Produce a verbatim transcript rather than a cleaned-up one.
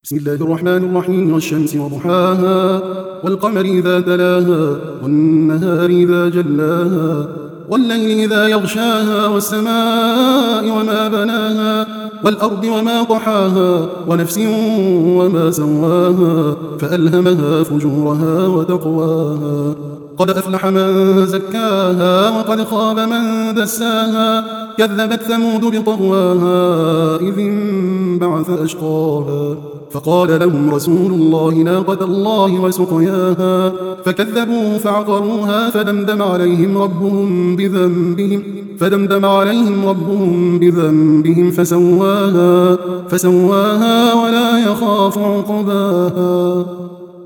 بسم الله الرحمن الرحيم والشمس وضحاها والقمر إذا تلاها والنهار إذا جلاها والليل إذا يغشاها والسماء وما بناها والأرض وما طحاها ونفس وما سواها فألهمها فجورها وتقواها قد أفلح من زكاها وقد خاب من دساها كذبت ثمود بطغواها إذ انبعث أشقاها فقال لهم رسول الله ناقة الله وسقياها فكذبوه فعقروها فدمدم عليهم ربهم بذنبهم فدمدم عليهم ربهم بذنبهم فسواها فسواها ولا يخاف عقباها.